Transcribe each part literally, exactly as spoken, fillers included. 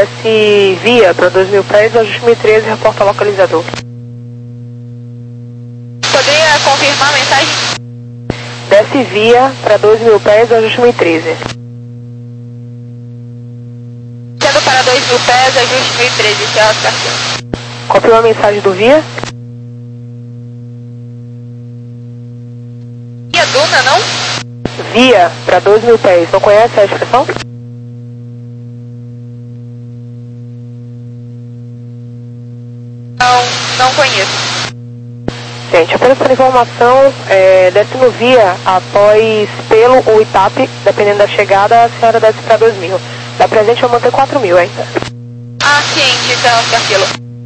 Desce via para dois mil pés, ajuste mil e treze, reporta localizador. Poderia confirmar a mensagem? Desce via para dois mil pés, ajuste mil e treze. Sendo para dois mil pés, ajuste mil e treze, Serra do Carquilo. Confirma a mensagem do via. Via Duna, não? Via para dois mil pés, não conhece a expressão? Não, não conheço. Gente, apenas por informação, é, desce no via após pelo ou Itape, dependendo da chegada, a senhora desce para dois mil. Da presente eu manter quatro mil ainda. Ah, ciente, Serra do Carquilo.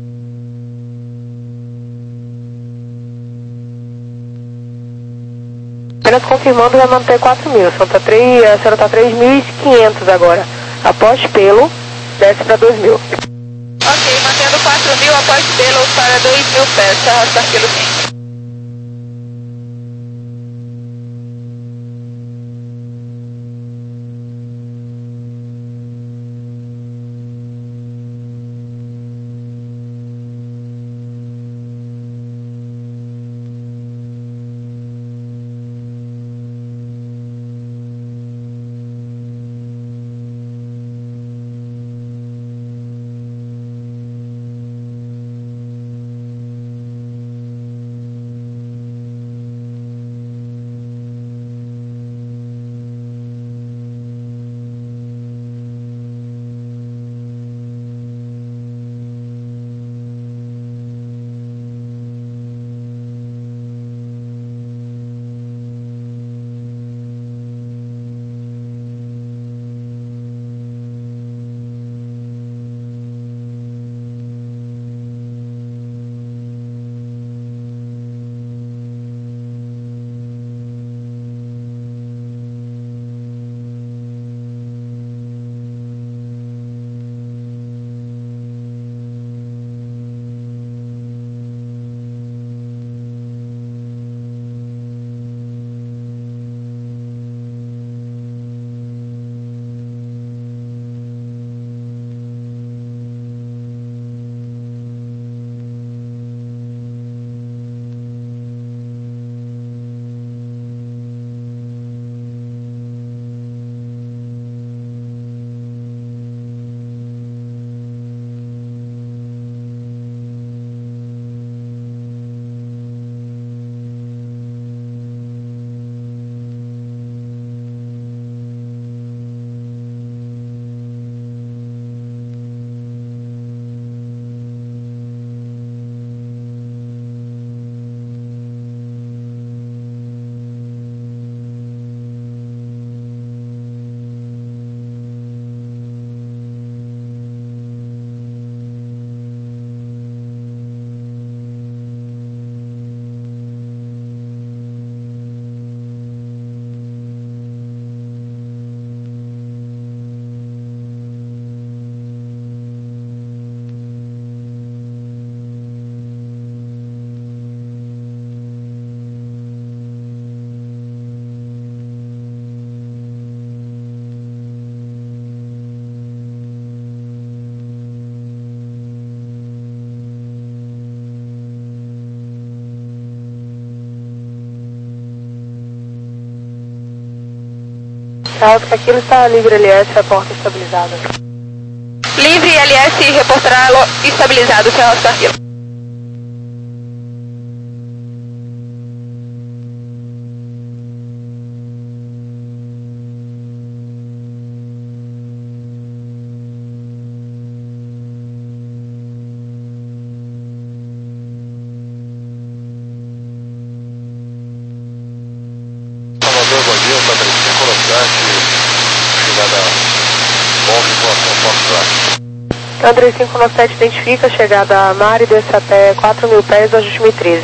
Apenas confirmando, vai manter quatro mil. São tá três, a senhora está três mil e quinhentos agora. Após pelo, desce para dois mil. Ok, mantendo quatro mil após pelo para dois mil pés, Serra do Carquilo, sim. Alto que aquilo está livre L S, a porta estabilizada. Livre L S reportará estabilizado, Serra do Carquilo. Salvador, bom dia, André cinco nove sete, chegada bom, informação, Fox Track. André cinco nove sete identifica, chegada a Mari, desce até quatro mil pés, ajuste mil e treze.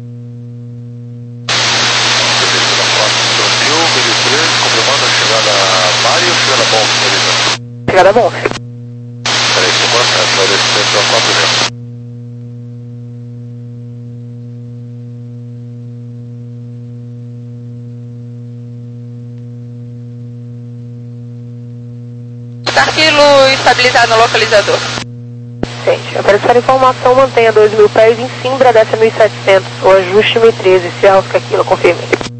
Serviço da Fox Brasil, mil e treze, confirmando a chegada a Mari ou chegada bom, senhorita? Chegada bom. três cinco sete, vai descer para quatro mil. Carquilo estabilizar no localizador. Gente, para essa informação, mantenha dois mil pés em Simbra, desce mil e setecentos, o ajuste mil e treze, Sierra Oscar Kilo, confirme.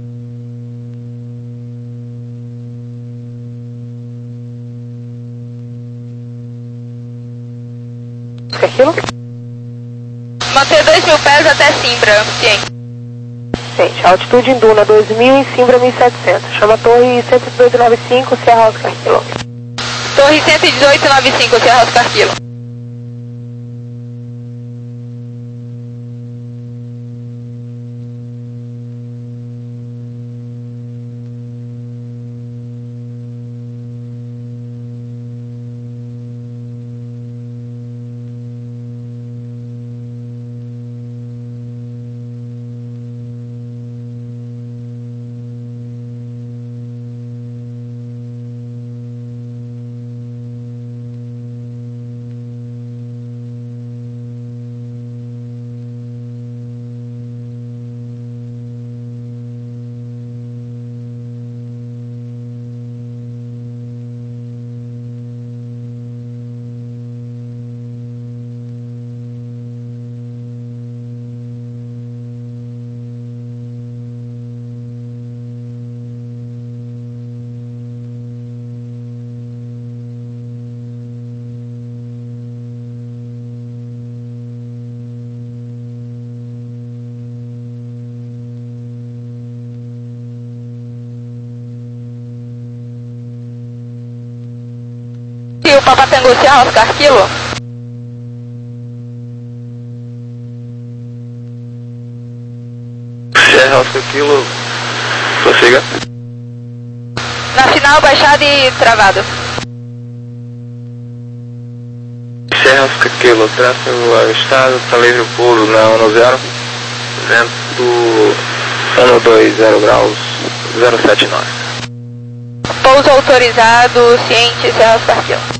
Oscar Kilo? Manter dois mil pés até Simbra, sim. Gente, altitude em Duna dois mil e Simbra mil e setecentos, chama a torre cento e dezoito noventa e cinco, Sierra Oscar Kilo. Torre cento e dezoito noventa e cinco, Sierra Oscar Kilo. E o Papatangu, Sierra Oscar Kilo? Sierra Oscar Kilo, prossiga. Na final, baixado e travado. Sierra Oscar Kilo, tráfego ajustado, tá livre puro na um zero, vento um dois zero graus, zero sete nove. Pouso autorizado, ciente, Sierra Oscar Kilo.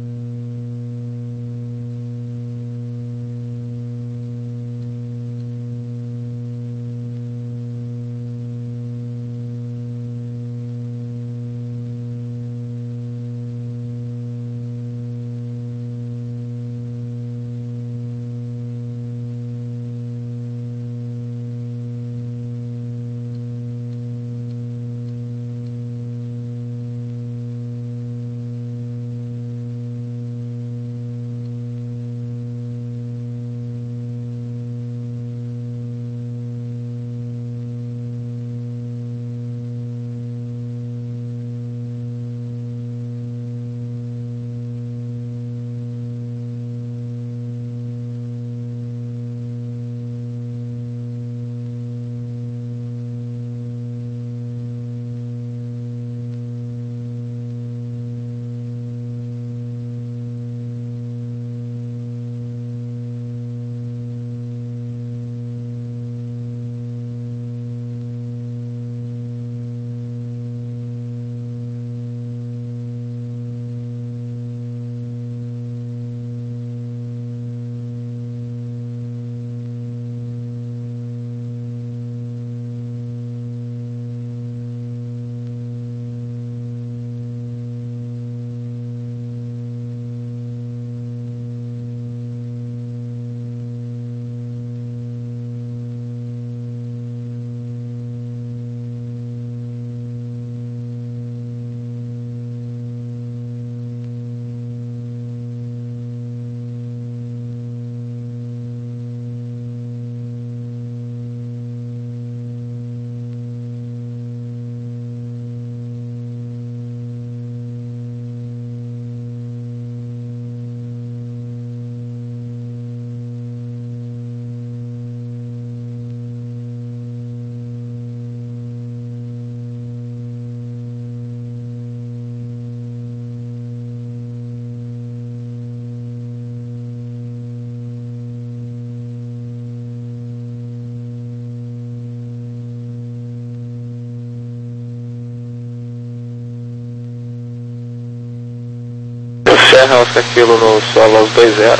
Sierra Oscar Kilo no solo dois zero.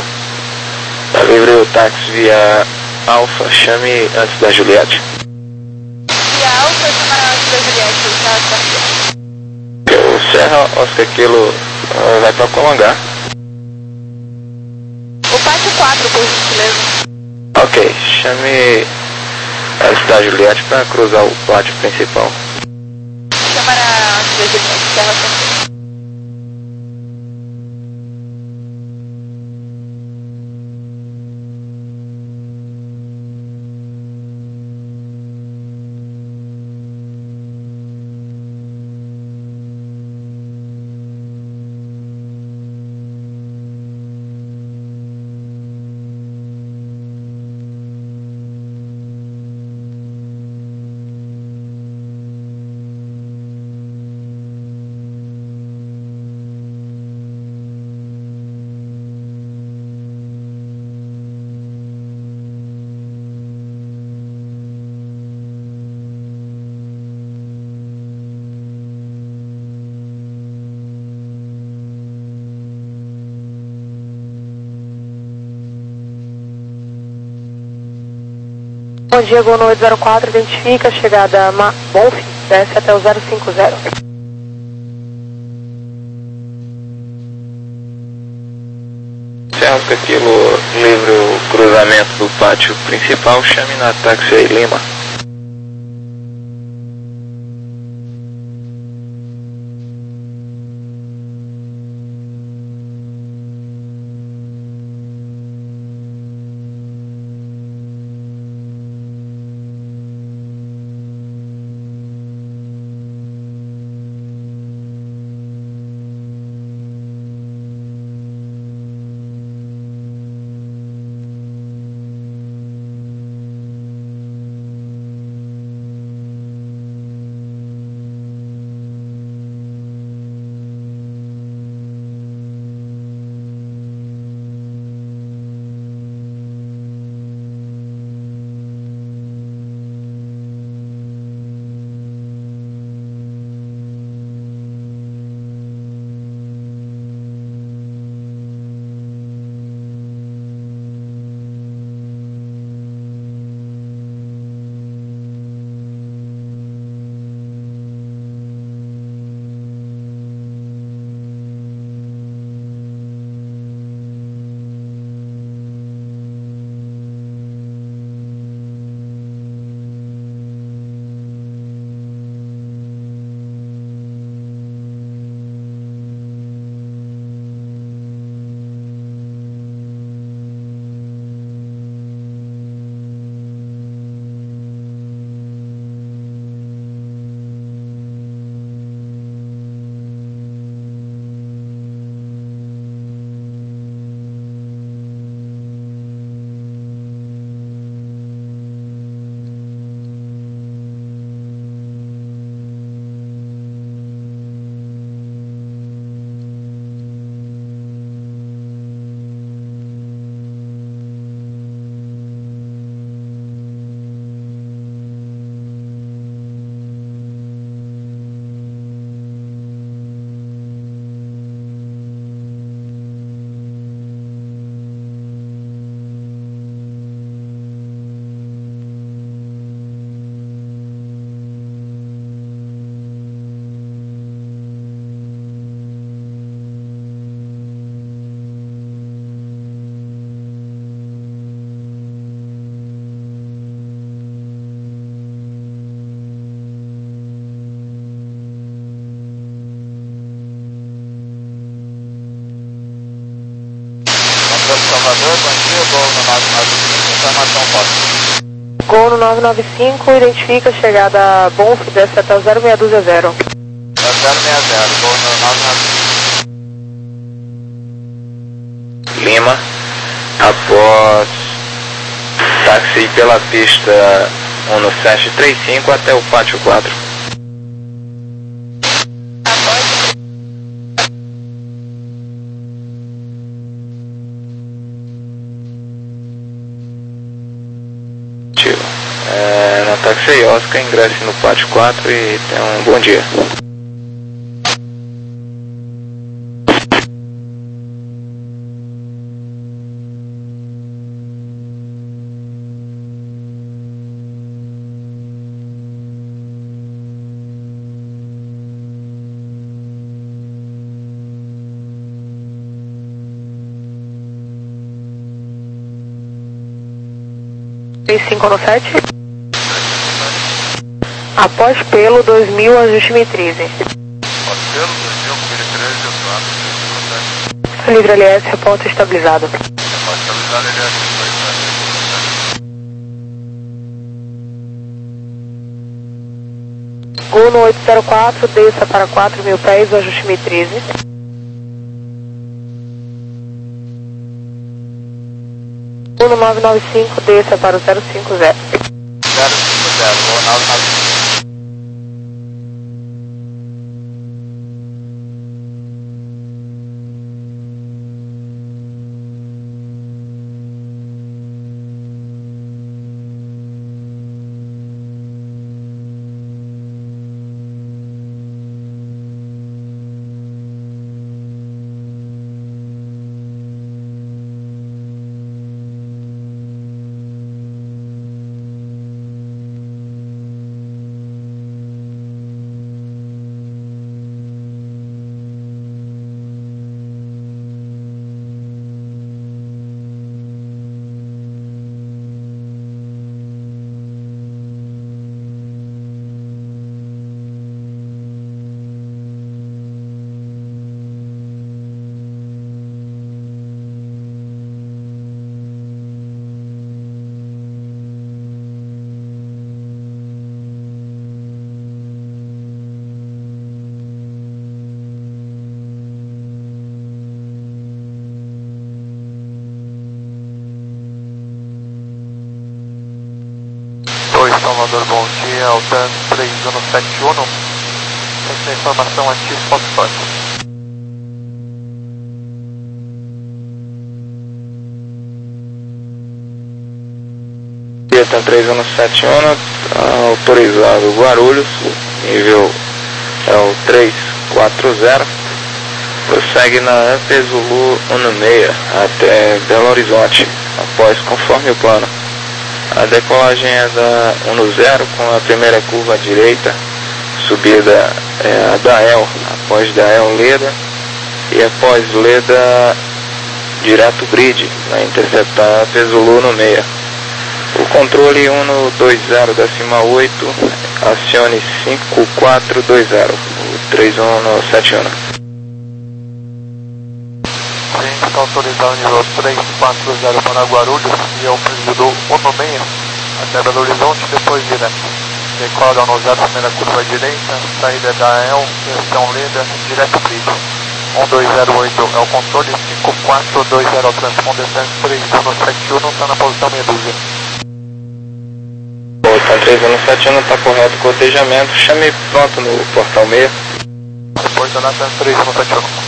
Tá livre o táxi via Alfa, chame antes da Juliette. Via Alfa, chama antes da Juliette, Sierra Oscar Kilo. O Sierra Oscar Kilo uh, vai para Colangá. quatro, por gentileza. Ok, chame a cidade Juliette para cruzar o pátio principal. Câmara três Juliette, Serra Central. Bom dia, Gol oito zero quatro, identifica, chegada Ma Bonf, desce até o zero cinco zero. Certo, aquilo livre o cruzamento do pátio principal, chame na táxi aí, Lima. Salvador, bom dia, Gol no nove nove cinco, informação pode. Gol no nove nove cinco, identifica, chegada Bonf, desce até o zero seis dois zero. zero seis zero, Gol no nove nove cinco. Lima, após táxi pela pista um no sete três cinco até o pátio quatro. É, na táxi Oscar, ingresse no pátio quatro e tenha um bom dia. três cinco um sete. Após pelo dois mil, ajuste mil e treze. Após pelo dois mil, mil e treze, eu tô Livre L S, reporta estabilizado. Após estabilizado, ele é Gol no oito zero quatro, desça para quatro mil pés, ajuste mil e treze. Gol no nove nove cinco, desça para o zero cinco zero. zero cinco zero, vou nove nove cinco. Oi, Salvador, bom dia, Altan três um sete um, essa informação aqui, Foxtrot. Altan três um sete um, autorizado Guarulhos, nível é o três quatro zero, prossegue na Amper Zulu um seis até Belo Horizonte, após conforme o plano. A decolagem é da um zero com a primeira curva à direita, subida é a da El, após da El Leda e após Leda direto grid, vai interceptar a Pesulu no meia. O controle um dois zero décima oito, acione cinco quatro dois zero, o três um sete um. Sim, está autorizado o nível três quatro zero para Guarulhos e é o período um seis até Belo Horizonte, depois direto. Decola no zero, primeira curva à direita, saída da El, questão Leda, direto grid. um dois zero oito é o controle, cinco quatro dois zero é o transponder três um sete um, está na posição meia dúzia. O três um sete um está correto, cotejamento, chame pronto no portal meia. Depois da data três um sete um.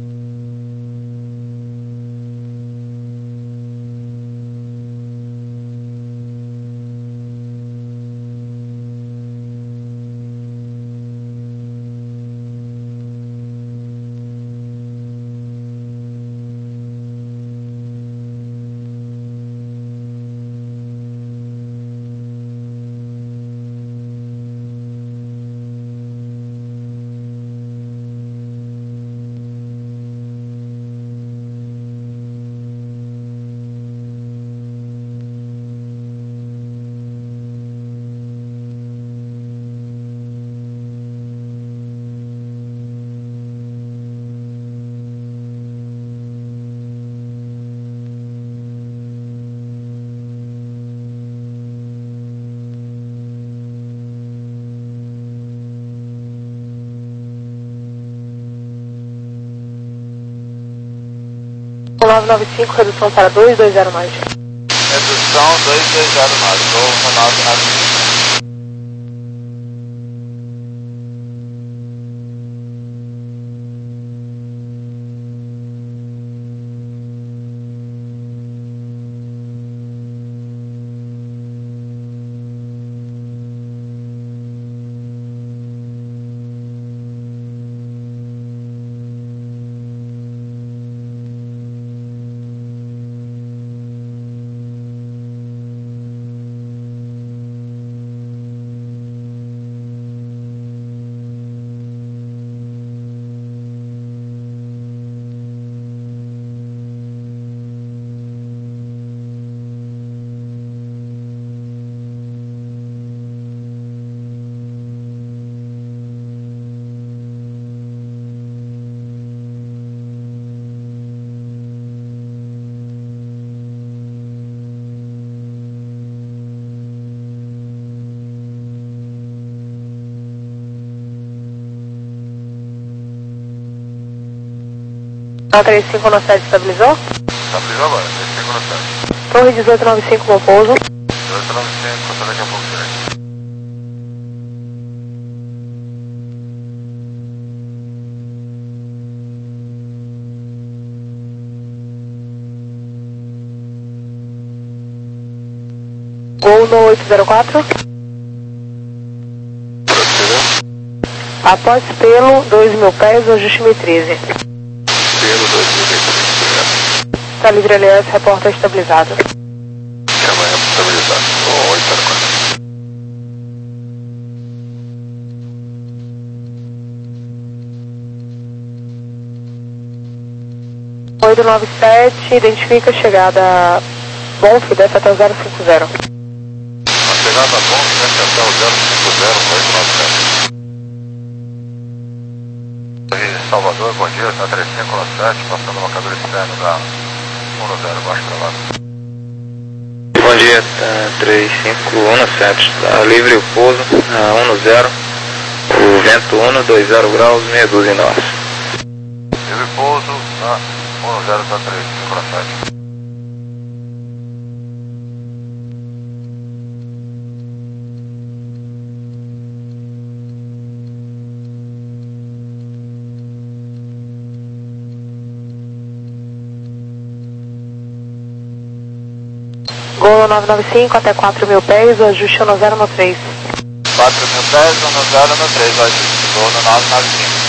nove nove cinco, redução para dois dois zero mais. Redução dois dois zero mais, ou nove nove cinco. A três cinco nove sete estabilizou? Estabilizou agora, três cinco nove sete. Torre dezoito noventa e cinco, bom pouso. dezoito noventa e cinco, até daqui a pouco, direito. Gol no oito zero quatro. Após pelo dois mil pés, ajuste mil e treze. Pelo dois mil e treze. Está livre L S, repórter estabilizado. Chama aí, estabilizado. oito zero quatro. oito nove sete, identifica a chegada Bonf, desce até o zero cinco zero. A chegada bom, desce até o zero cinco zero, oito nove sete. Salvador, bom dia, tá três cinco nove sete, passando uma cadeira externa da um zero, baixo pra lá. Bom dia, tá três cinco um sete, tá livre o pouso, a um zero, o vento um, dois zero graus, meia dúzia em nós. Livre pouso, tá um zero, tá três cinco nove sete. Gol nove nove cinco até quatro mil pés, o ajuste é no zero no três. quatro mil pés, no zero no três, o ajuste. Gol no nove nove cinco.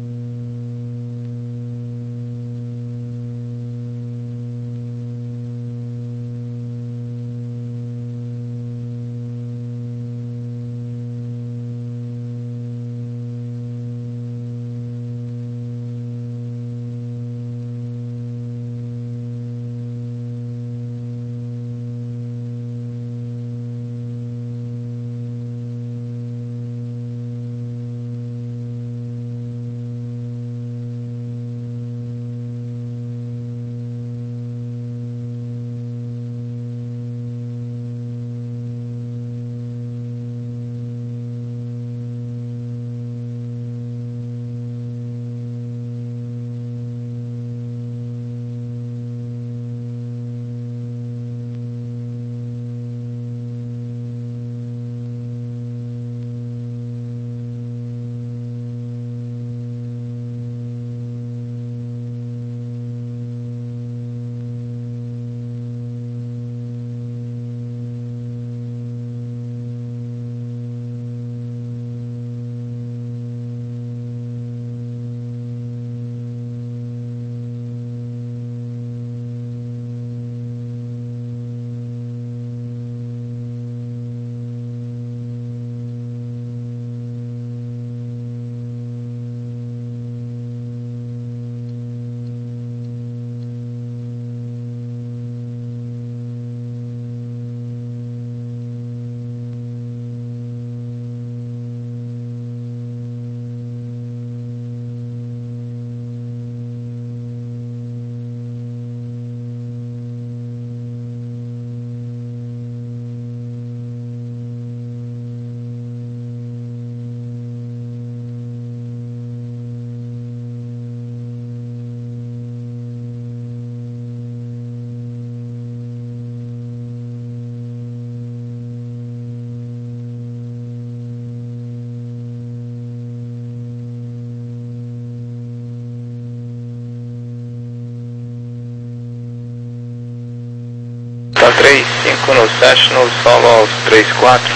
três cinco no sete, no solo aos três quatro,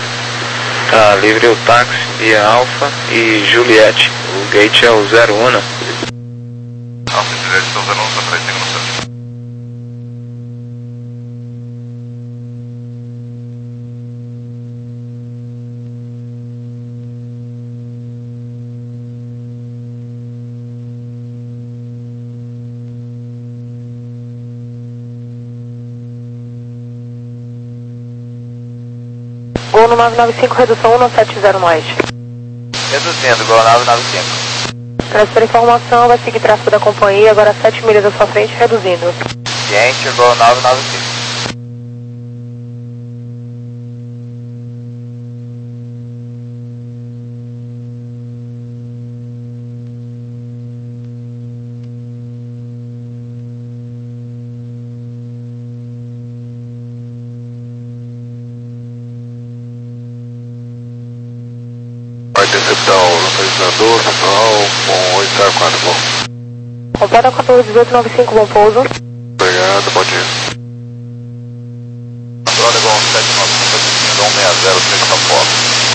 tá livre o táxi via Alfa e Juliette, o gate é o zero um. Alfa e Juliette, estou zero um, tá três cinco no sete. Gol no nove nove cinco, redução um sete zero no oeste. Reduzindo, gol nove nove cinco. Transfer informação, vai seguir tráfego da companhia, agora sete milhas à sua frente, reduzindo. Ciente, gol nove nove cinco. Hotel localizador, pessoal, com oito zero quatro, bom. Completa quatorze dezoito noventa e cinco, bom pouso. Obrigado, bom dia. Android igual sete nove cinco, assistindo um seis zero, três São Paulo.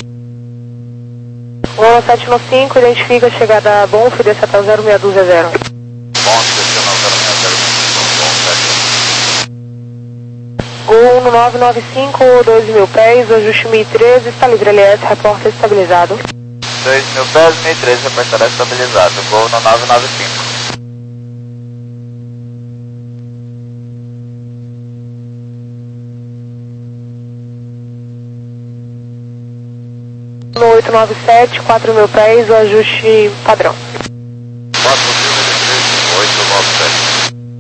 Gol sete nove cinco, identifica a chegada bom, desce até o zero seis dois zero. Bom, descendo ao zero seis zero, bom, sete. Gol nove nove cinco, dois mil pés, ajuste mil e treze, está livre L S, reporta estabilizado. dois mil pés, mil e treze, reportará estabilizado. Gol no nove nove cinco. No oito nove sete, quatro mil pés, o ajuste padrão. quatro mil e treze, oito nove sete.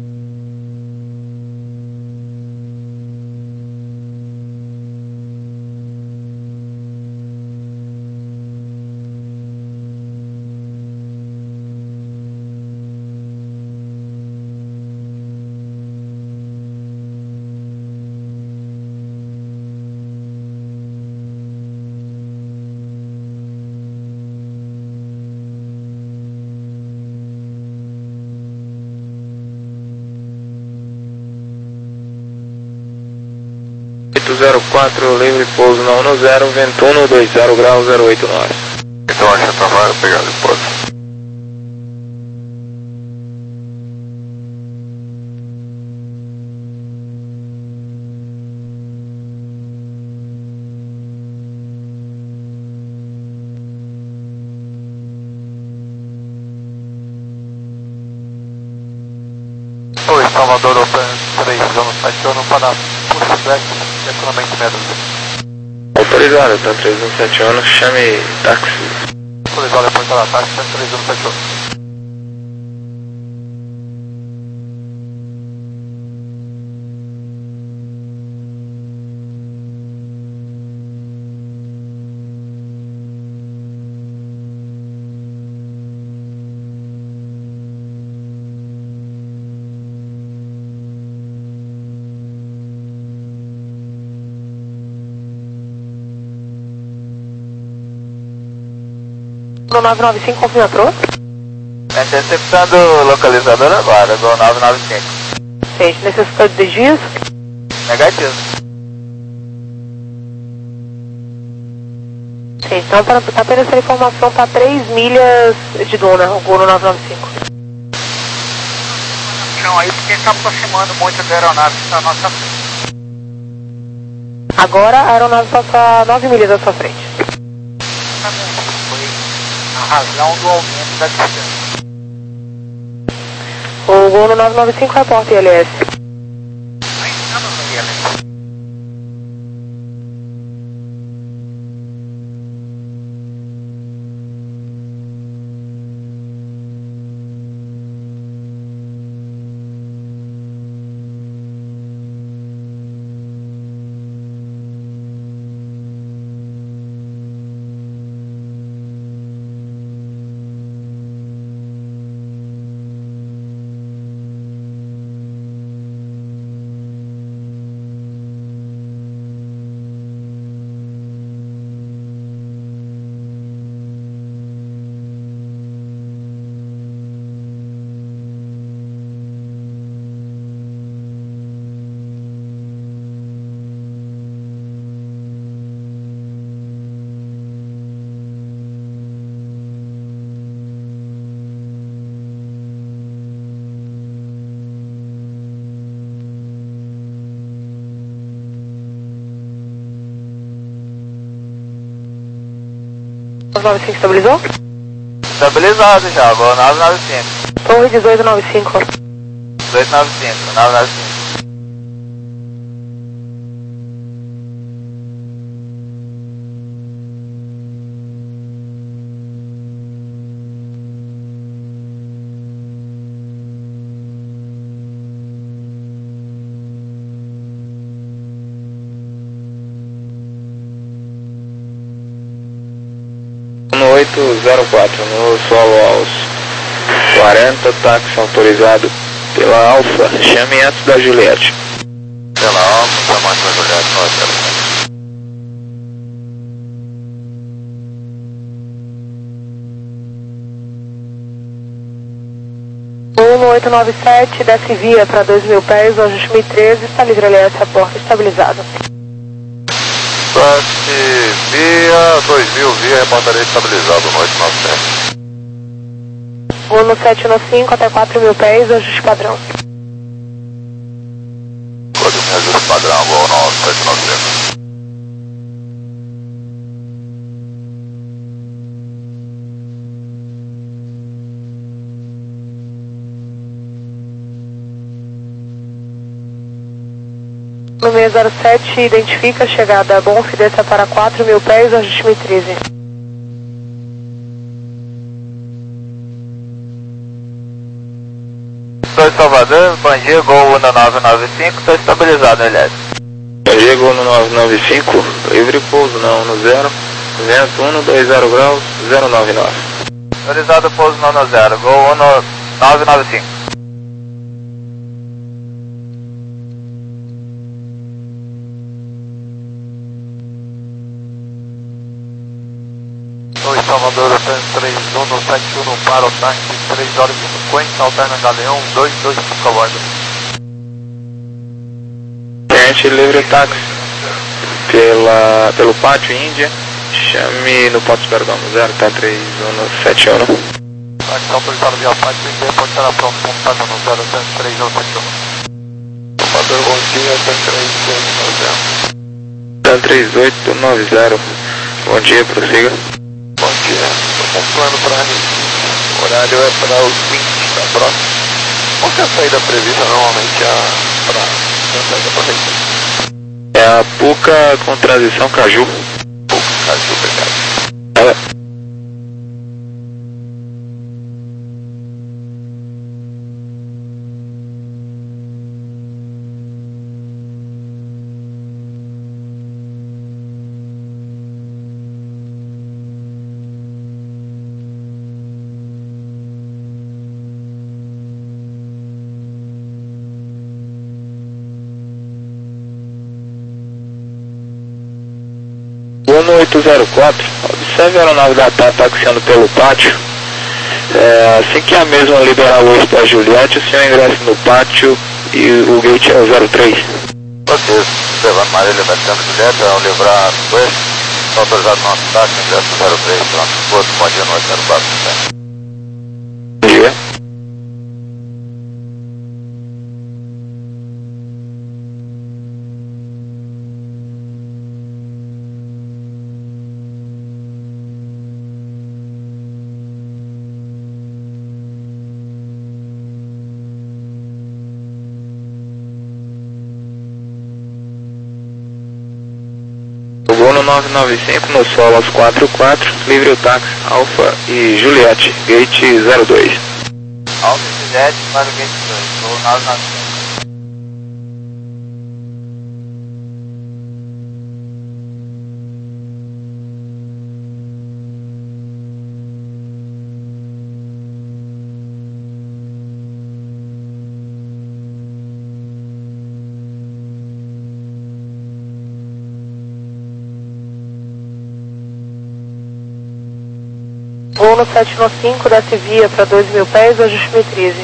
oito zero quatro, livre pouso na um zero, vento um dois zero graus, zero oito nove. Então acha trabalho, obrigado, pode. Oi, Salvador Open três, vamos estacionando para Pushback, estacionamento Meadows. Autorizado, tá três um sete um, chame táxi. Autorizado, depois da táxi, três um sete um. No nove nove cinco, confirma entrou. Interceptando o localizador agora, gol nove nove cinco. Gente, necessitou de desvios? Negativo. Gente, então para tá apenas essa informação, tá três milhas de dona, o gol no nove nove cinco. Não, aí porque está aproximando muito da aeronave que está à nossa frente. Agora a aeronave passa nove milhas à sua frente. A razão do aumento da distância. O gol no nove nove cinco reporta I L S. Ainda não no I L S. nove nove cinco estabilizou? Estabilizado já, gol nove nove cinco. Torre dezoito nove cinco. dezoito nove cinco, nove nove cinco. oito zero quatro, no solo aos quarenta, táxi autorizado pela Alfa, chame antes da Juliette. Pela Alfa, chama antes da Juliette, nós temos. oito nove sete, desce via para dois mil pés, o ajuste mil e treze, está livre L S a porta, estabilizado. Desce via, dois mil via, reportaria estabilizado no oito nove sete. Vou no sete nove cinco até quatro mil pés, ajuste padrão. Código me ajuste padrão, vou no sete nove cinco. No seis zero sete, identifica a chegada Bonf, desça para quatro mil pés, ajuste mil e treze. dois Salvador, bom dia, Gol no nove nove cinco, estou estabilizado, L S. Bom dia, Gol no nove nove cinco, livre pouso não no zero, vento um dois zero graus, zero nove nove. Autorizado pouso não no zero, Gol no nove nove cinco. dois Salvador, três um sete um para o táxi, três horas e cinquenta, alterna Galeão, dois dois cinco a bordo. Gente, livre táxi pela, pelo pátio Índia, chame no Porto Pergamo, zero, tá três um sete um. Táxi autorizado via pátio Índia, pode estar pronto, contato no zero três um sete um. Salvador, bom dia, três oito nove zero. três oito nove zero, bom dia, prossiga. Bom dia, estou com um plano para Recife, o horário é para os vinte da próxima. Qual que é a saída prevista normalmente a, para a saída para Recife? É a Puca com transição Caju. Puca, Caju, obrigado. Ela. Uno oito zero quatro, observe a aeronave da TAP taxiando pelo pátio. É, assim que a mesma liberar a luz para a Juliette, o senhor ingressa no pátio e o gate é o zero três. Ok, observando Marília libertando Juliette, vamos livrar dois. Autorizado nosso táxi, ingresso zero três, transporte, bom dia, noite, zero quatro. Bom dia. Vou no nove nove cinco, no solo aos quatro quatro, livre o táxi, Alfa e Juliette, gate zero dois. Alfa e Juliette para o gate dois, vou nove nove cinco. Vou no sete nove cinco, desce via para dois mil pés, ajuste mil e treze.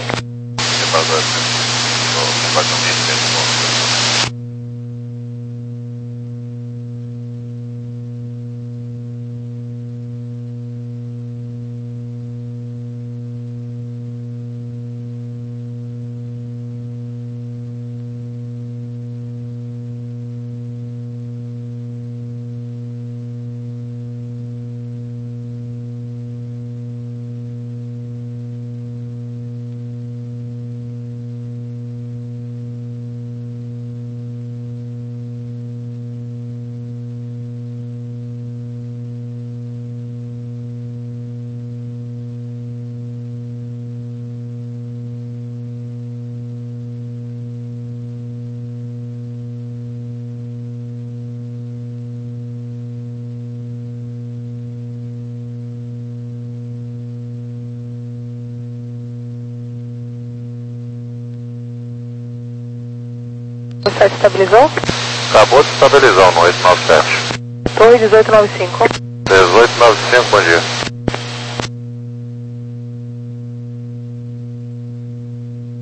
O site estabilizou? Acabou de estabilizar no oito nove sete. Torre dezoito nove cinco. dezoito nove cinco, bom dia.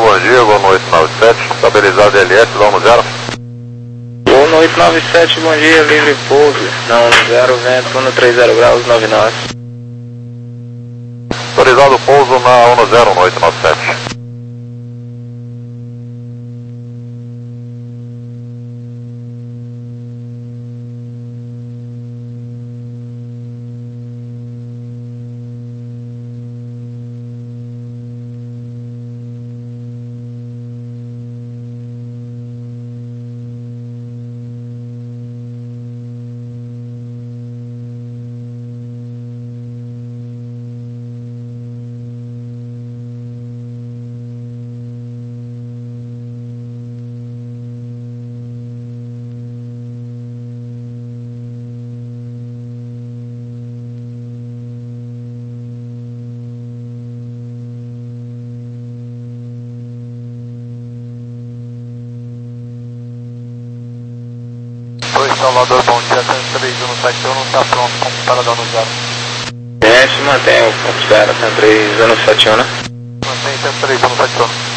bom dia, boa noite nove sete, estabilizado L S, vamos zero. Boa noite nove sete, bom dia, livre pouso, na um zero, vento um três zero graus, nove nove. Autorizado pouso na um zero, noite nove sete. Oi, Salvador, bom dia, três um sete um, não está pronto, como paradão no zero. É, se mantém o ponto espera, três um sete um, né? Mantém três um sete um.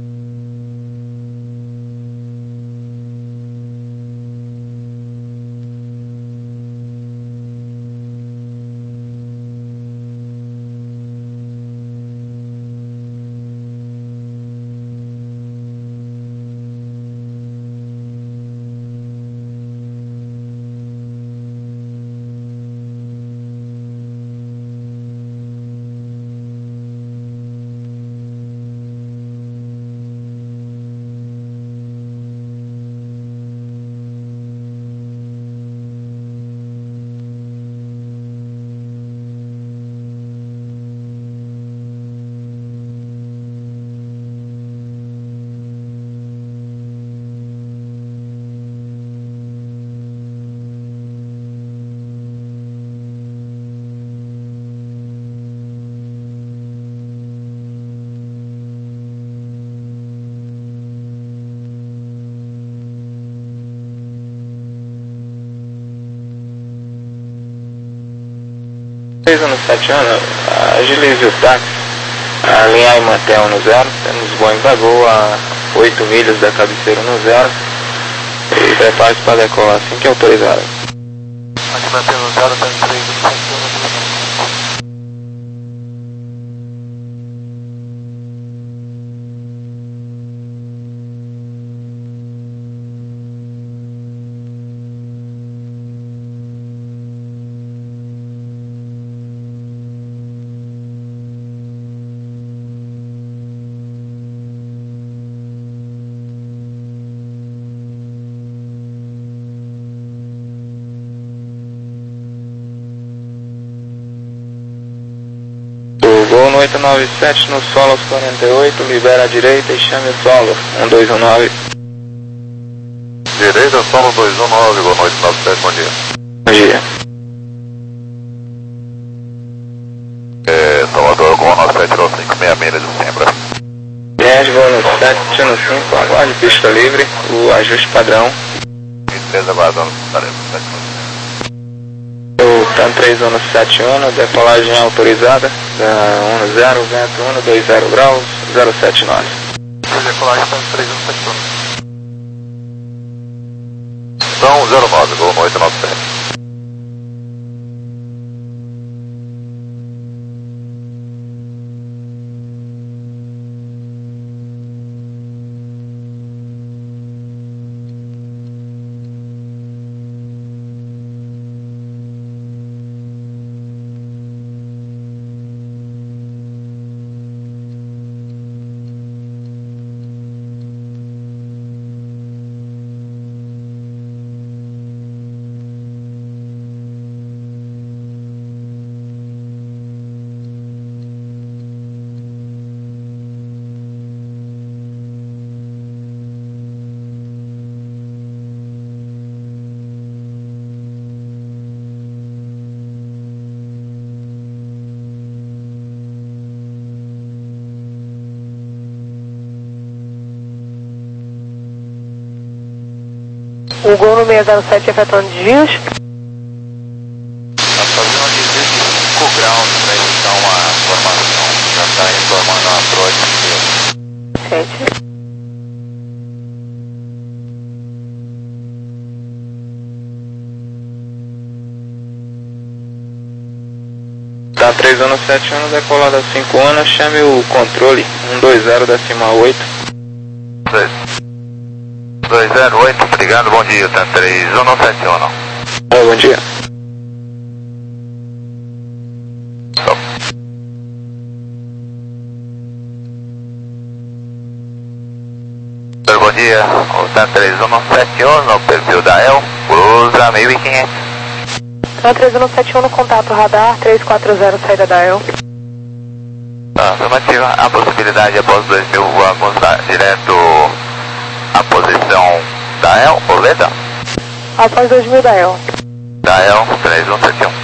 três um sete um, agilize o táxi, alinhar e manter no zero, temos Boeing da Gol a oito milhas da cabeceira no zero e prepare-se para decolar assim que autorizado. Aqui mantendo no zero, três um sete um. Gol no oito nove sete, no solo aos quarenta e oito, libera a direita e chame o solo, um dois um nove. Direita, solo dois um nove, boa noite nove sete, bom dia. Bom dia. É, Salvador, Gol nove sete zero cinco, meia milha de Sembra. dez, Gol no sete no cinco, aguarde pista livre, o ajuste padrão. vinte e três, aguardando, tarefa sete no cinco. O TAM três um sete um, decolagem autorizada, da um zero, vento um dois zero graus, zero sete nove. Decolagem TAM três um sete um. Então, zero nove, Gol oito nove sete. O Gol no seis zero sete efetuando desvios. Está fazendo um desvio de cinco graus para indicar uma formação. Já está informando a próxima. Sete. três um sete um, decolada cinco um, chame o controle um dois zero decimal oito. dois zero oito, obrigado, bom dia, Tan três um sete um. É, bom dia. Stop. Bom dia, o Tan três um sete um no perfil da E L, cruza mil e quinhentos. Tan três um sete um no contato radar três quatro zero, saída da E L. Afirmativa, a possibilidade após dois mil, vamos dar direto à posição da E L, boleta? Após dois mil da E L. Da E L, três um sete um.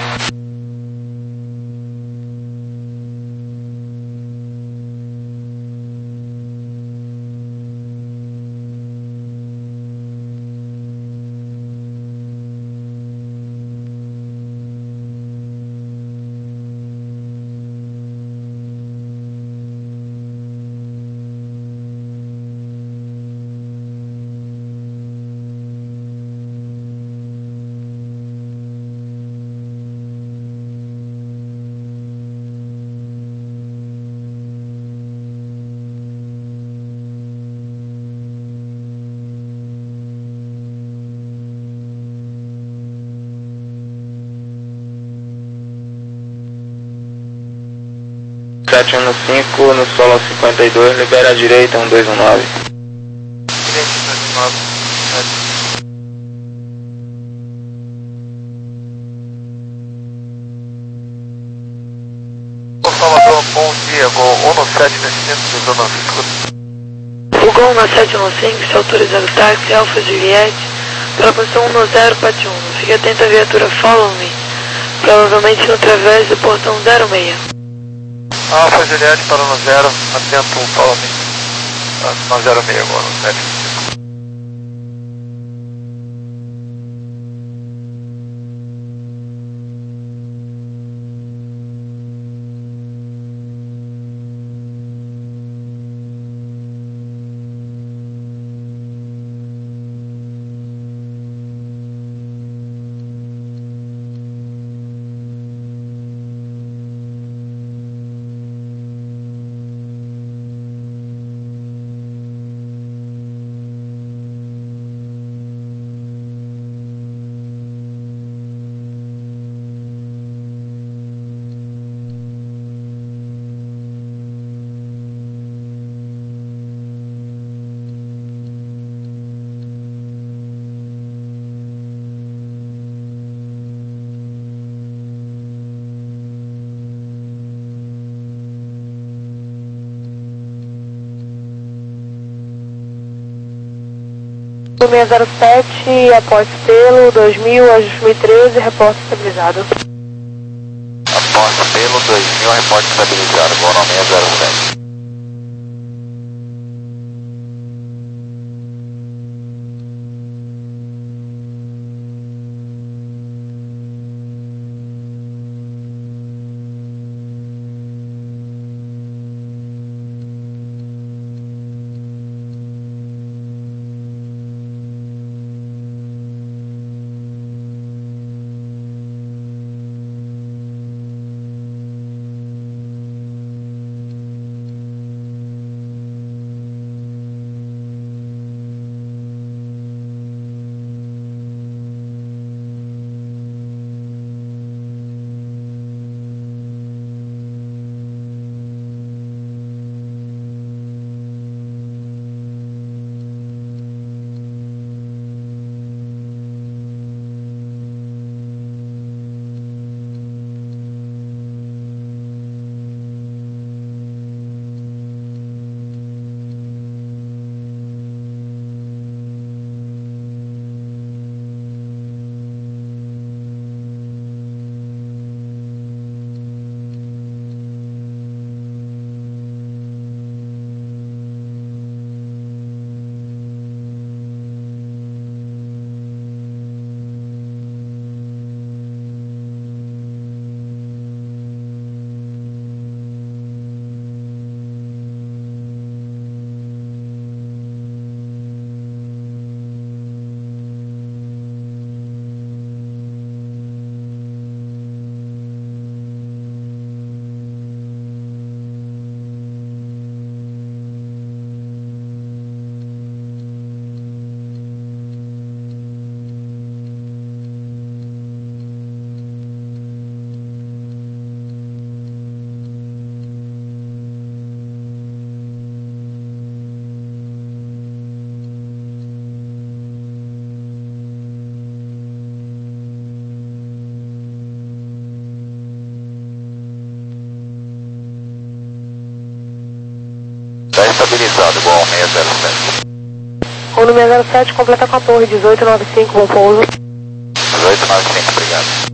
sete um cinco no solo cinquenta e dois, libera a direita um dois um nove. Direita dois um nove. Ô Salvador, bom dia, vou um no sete descendo do Zona Sul. O Gol um sete um cinco, está autorizado táxi Alfa Juliette para a posição um no zero Pati um. Fique atento à viatura Follow Me, provavelmente no través do portão zero seis. Alfa Juliette para no zero, atento, fala me. No zero seis agora, no sete. seis zero sete, após pelo dois mil a dois mil e treze, reporte estabilizado. Após pelo dois mil, reporte estabilizado, bom nome seis zero sete. estabilizado, igual ao seis zero sete. Uno seis zero sete, completa com a torre, dezoito noventa e cinco, bom pouso. dezoito noventa e cinco, obrigado.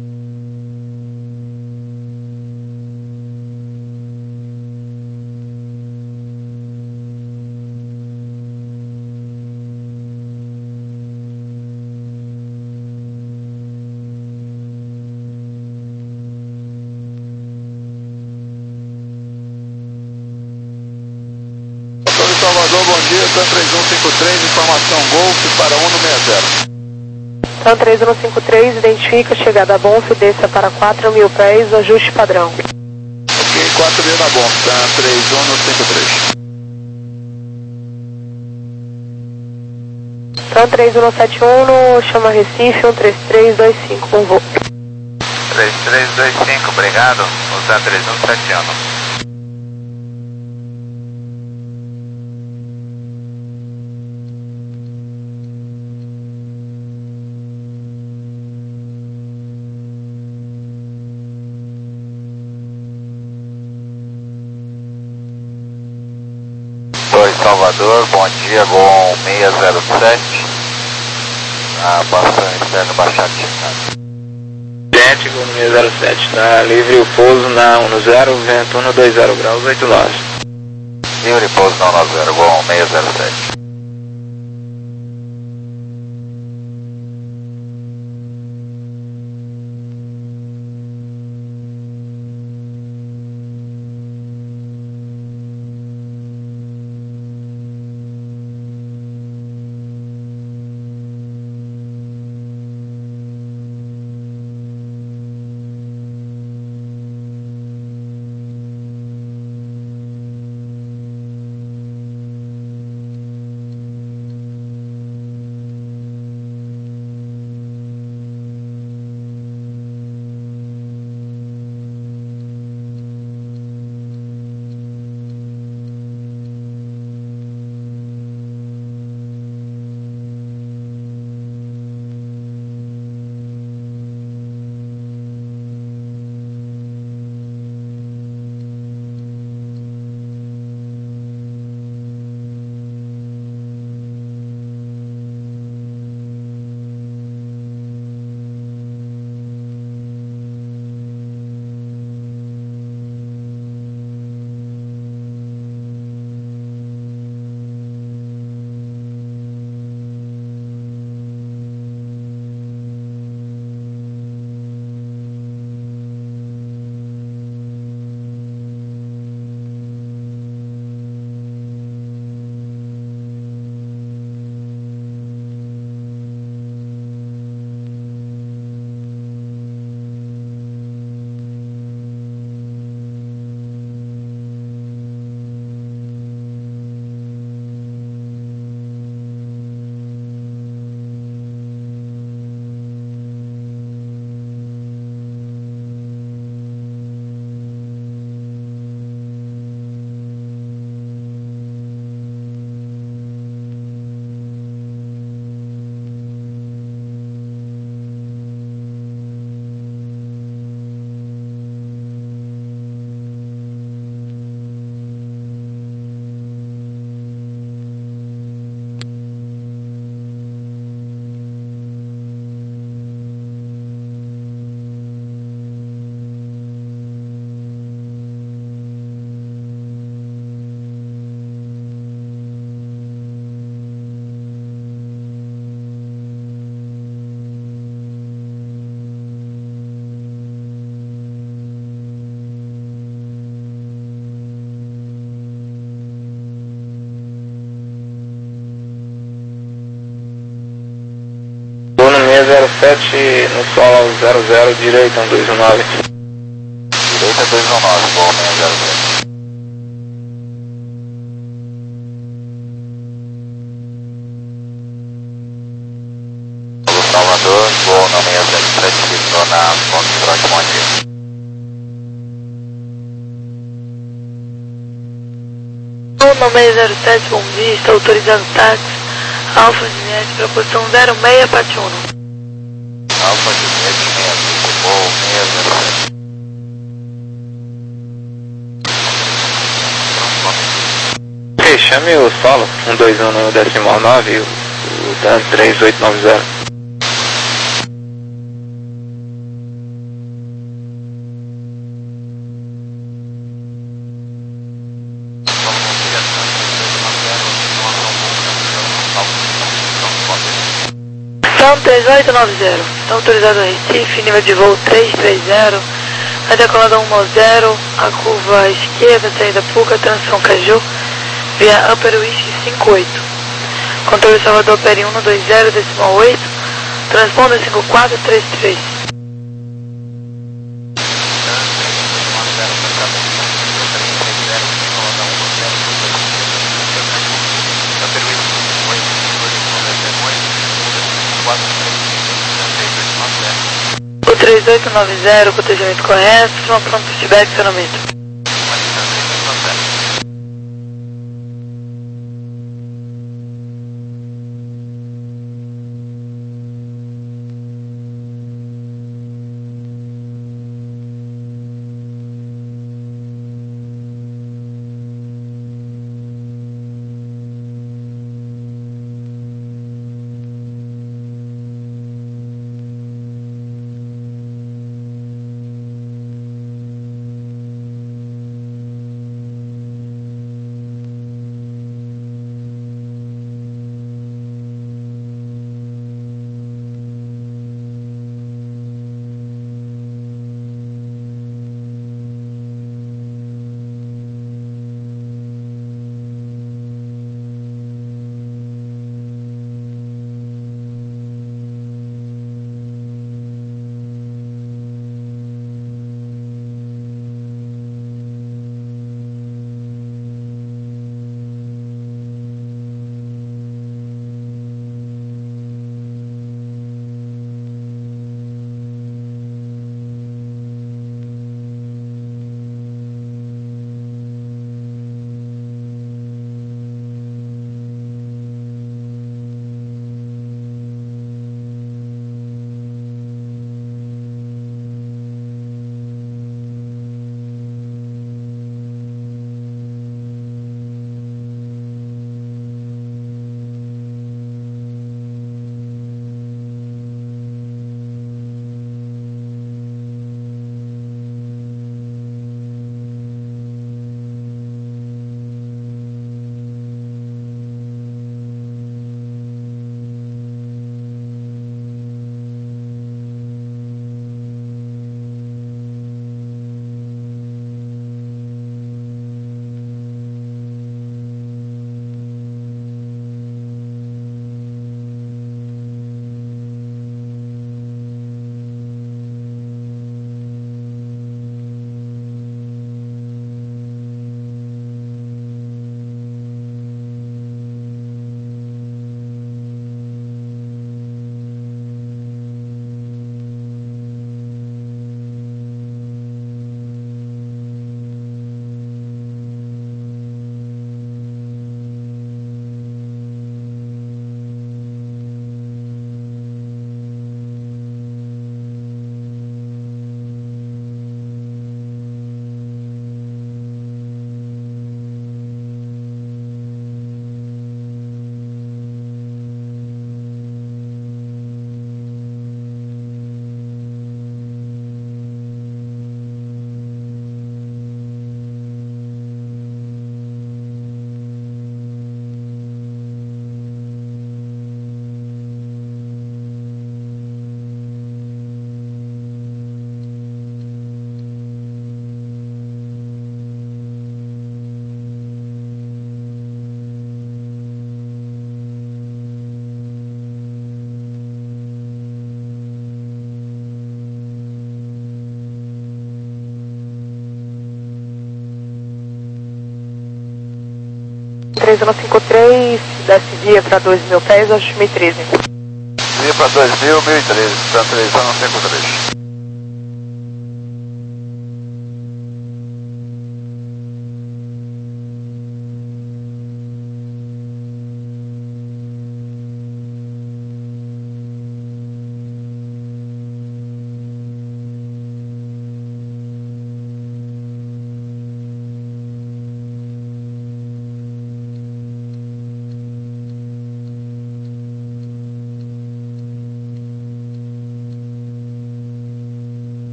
Salvador, bom dia, T A M três um cinco três, informação Golf para Uno seis zero. T A M três um cinco três, identifica, chegada a Bonf, desça para quatro mil pés, ajuste padrão. Ok, quatro mil na Bonf, T A M três um cinco três. T A M três um sete um, chama Recife, um três três dois cinco, um voo. três três dois cinco, obrigado, o T A M três um sete um. Salvador, bom dia, Gol seis zero sete, na bastão externo Baixada de Chicago. Gente, Gol seis zero sete, tá livre o pouso na um zero, vento um dois zero graus, oito nove. Livre pouso na um zero, Gol seis zero sete. seis zero sete no solo zero zero, direita um dois um nove. Direita dois um nove, bom, seis zero sete. Salvador, gol no seis zero sete, ficou na Foxtrot, bom dia. No seis zero sete, bom dia, está autorizado táxi, Alfa Juliette, para posição zero seis, Pati Uno. Alfa Juliette, seis cinco, gol seis zero sete. chame o solo, um dois um no decimal nove, o, o Dan três oito nove zero. Dan três oito nove zero, está autorizado em Recife, nível de voo três três zero, a decolada um zero, a curva esquerda, saída Puca, transição Caju, via Upper Wish cinco oito. Controle Salvador Peri um dois zero, decimal oito, transponder cinco quatro três três. O três oito nove zero, protegimento correto, pronto, feedback, acionamento. três um cinco três, desce via para dois mil pés, dois mil e treze. Via para dois mil, mil e treze, está três um cinco três.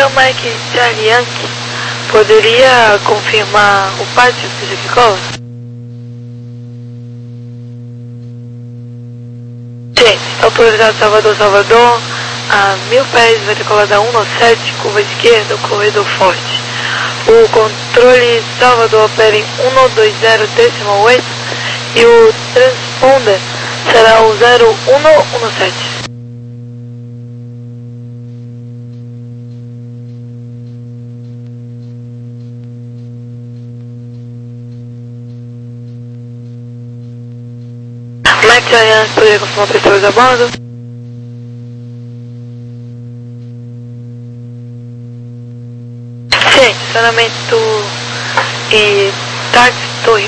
então Mike Charlie Yankee, poderia confirmar o pátio do Jequicola? Gente, autorizado Salvador, Salvador, a mil pés, vai ter colada um no sete, curva esquerda, corredor forte. O controle Salvador opera em um dois zero decimal oito e o transponder será o zero um um sete. Mike Giants, poderia confirmar pessoas a bordo? Sim, estacionamento e táxi